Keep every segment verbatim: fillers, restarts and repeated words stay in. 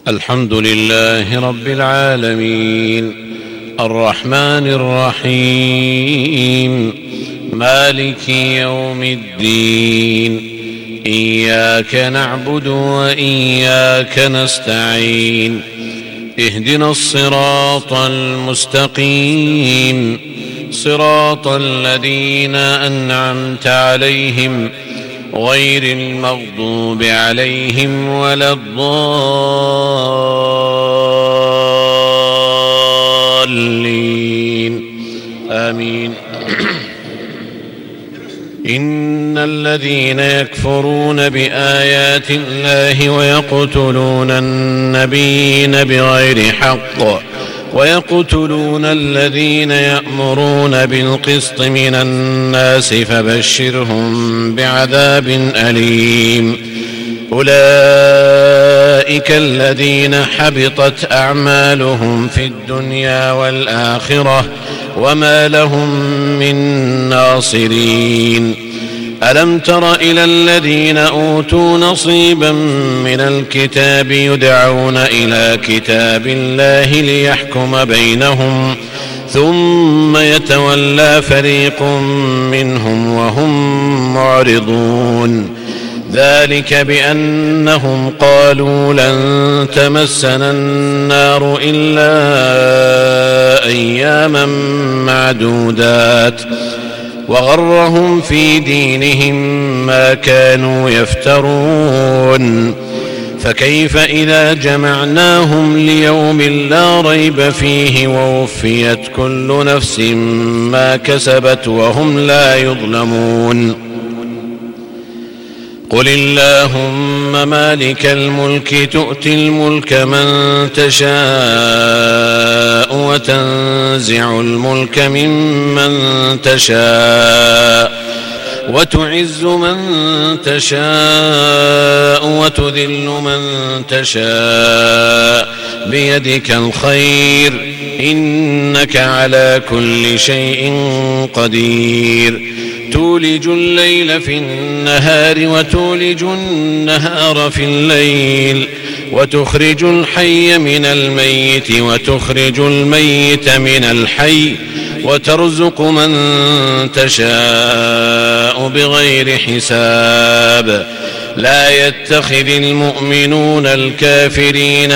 الحمد لله رب العالمين الرحمن الرحيم مالك يوم الدين إياك نعبد وإياك نستعين اهدنا الصراط المستقيم صراط الذين أنعمت عليهم غير المغضوب عليهم ولا الضالين آمين. إن الذين يكفرون بآيات الله ويقتلون النبيين بغير حق ويقتلون الذين يأمرون بالقسط من الناس فبشرهم بعذاب أليم. أولئك الذين حبطت أعمالهم في الدنيا والآخرة وما لهم من ناصرين. ألم تر إلى الذين أوتوا نصيبا من الكتاب يدعون إلى كتاب الله ليحكم بينهم ثم يتولى فريق منهم وهم معرضون. ذلك بأنهم قالوا لن تمسنا النار إلا أياما معدودات وغرهم في دينهم ما كانوا يفترون. فكيف إذا جمعناهم ليوم لا ريب فيه ووفيت كل نفس ما كسبت وهم لا يظلمون. قل اللهم مالك الملك تؤتي الملك من تشاء وتنزع الملك ممن تشاء وتعز من تشاء وتذل من تشاء بيدك الخير إنك على كل شيء قدير. تولج الليل في النهار وتولج النهار في الليل وتخرج الحي من الميت وتخرج الميت من الحي وترزق من تشاء بغير حساب. لا يتخذ المؤمنون الكافرين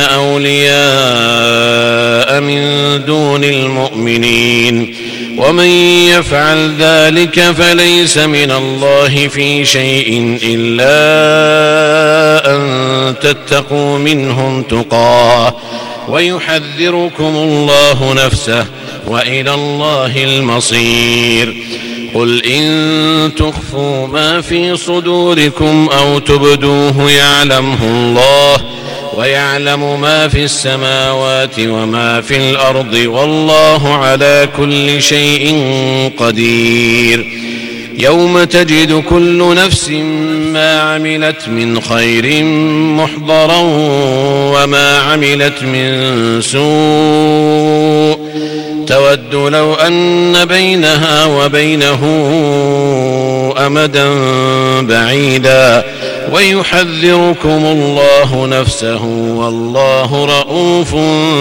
أولياء من دون المؤمنين ومن يفعل ذلك فليس من الله في شيء إلا أن تتقوا منهم تقاه ويحذركم الله نفسه وإلى الله المصير. قل إن تخفوا ما في صدوركم أو تبدوه يعلمه الله ويعلم ما في السماوات وما في الأرض والله على كل شيء قدير. يوم تجد كل نفس ما عملت من خير محضرا وما عملت من سوء تود لو أن بينها وبينه أمدا بعيدا ويحذركم الله نفسه والله رؤوف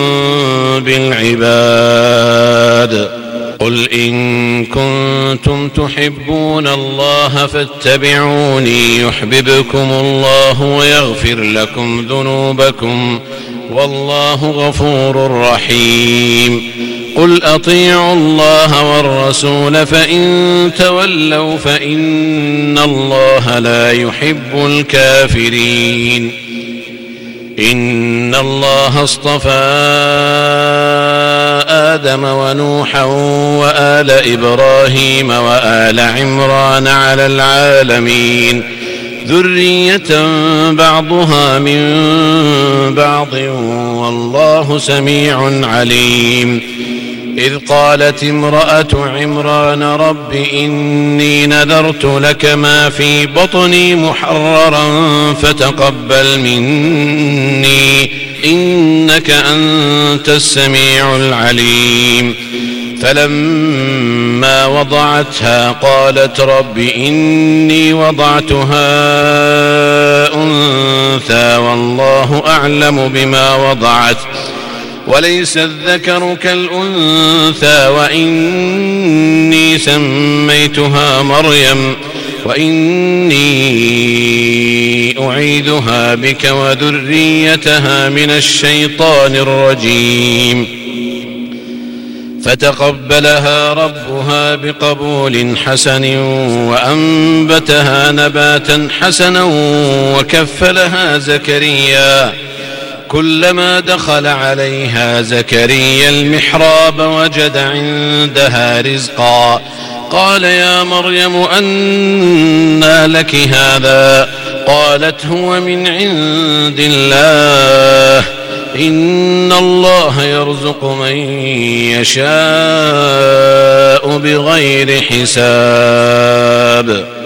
بالعباد. قل إن كنتم تحبون الله فاتبعوني يحببكم الله ويغفر لكم ذنوبكم والله غفور رحيم. قل أطيعوا الله والرسول فإن تولوا فإن الله لا يحب الكافرين. إن الله اصطفى آدم ونوحا وآل إبراهيم وآل عمران على العالمين ذرية بعضها من بعض والله سميع عليم. إذ قالت امرأة عمران رب إني نذرت لك ما في بطني محررا فتقبل مني إنك أنت السميع العليم. فلما وضعتها قالت رب إني وضعتها أنثى والله أعلم بما وضعت وليس الذكر كالأنثى وإني سميتها مريم وإني أعيذها بك وذريتها من الشيطان الرجيم. فتقبلها ربها بقبول حسن وأنبتها نباتا حسنا وكفلها زكريا. كلما دخل عليها زكريا المحراب وجد عندها رزقا قال يا مريم أنى لك هذا؟ قالت هو من عند الله إن الله يرزق من يشاء بغير حساب.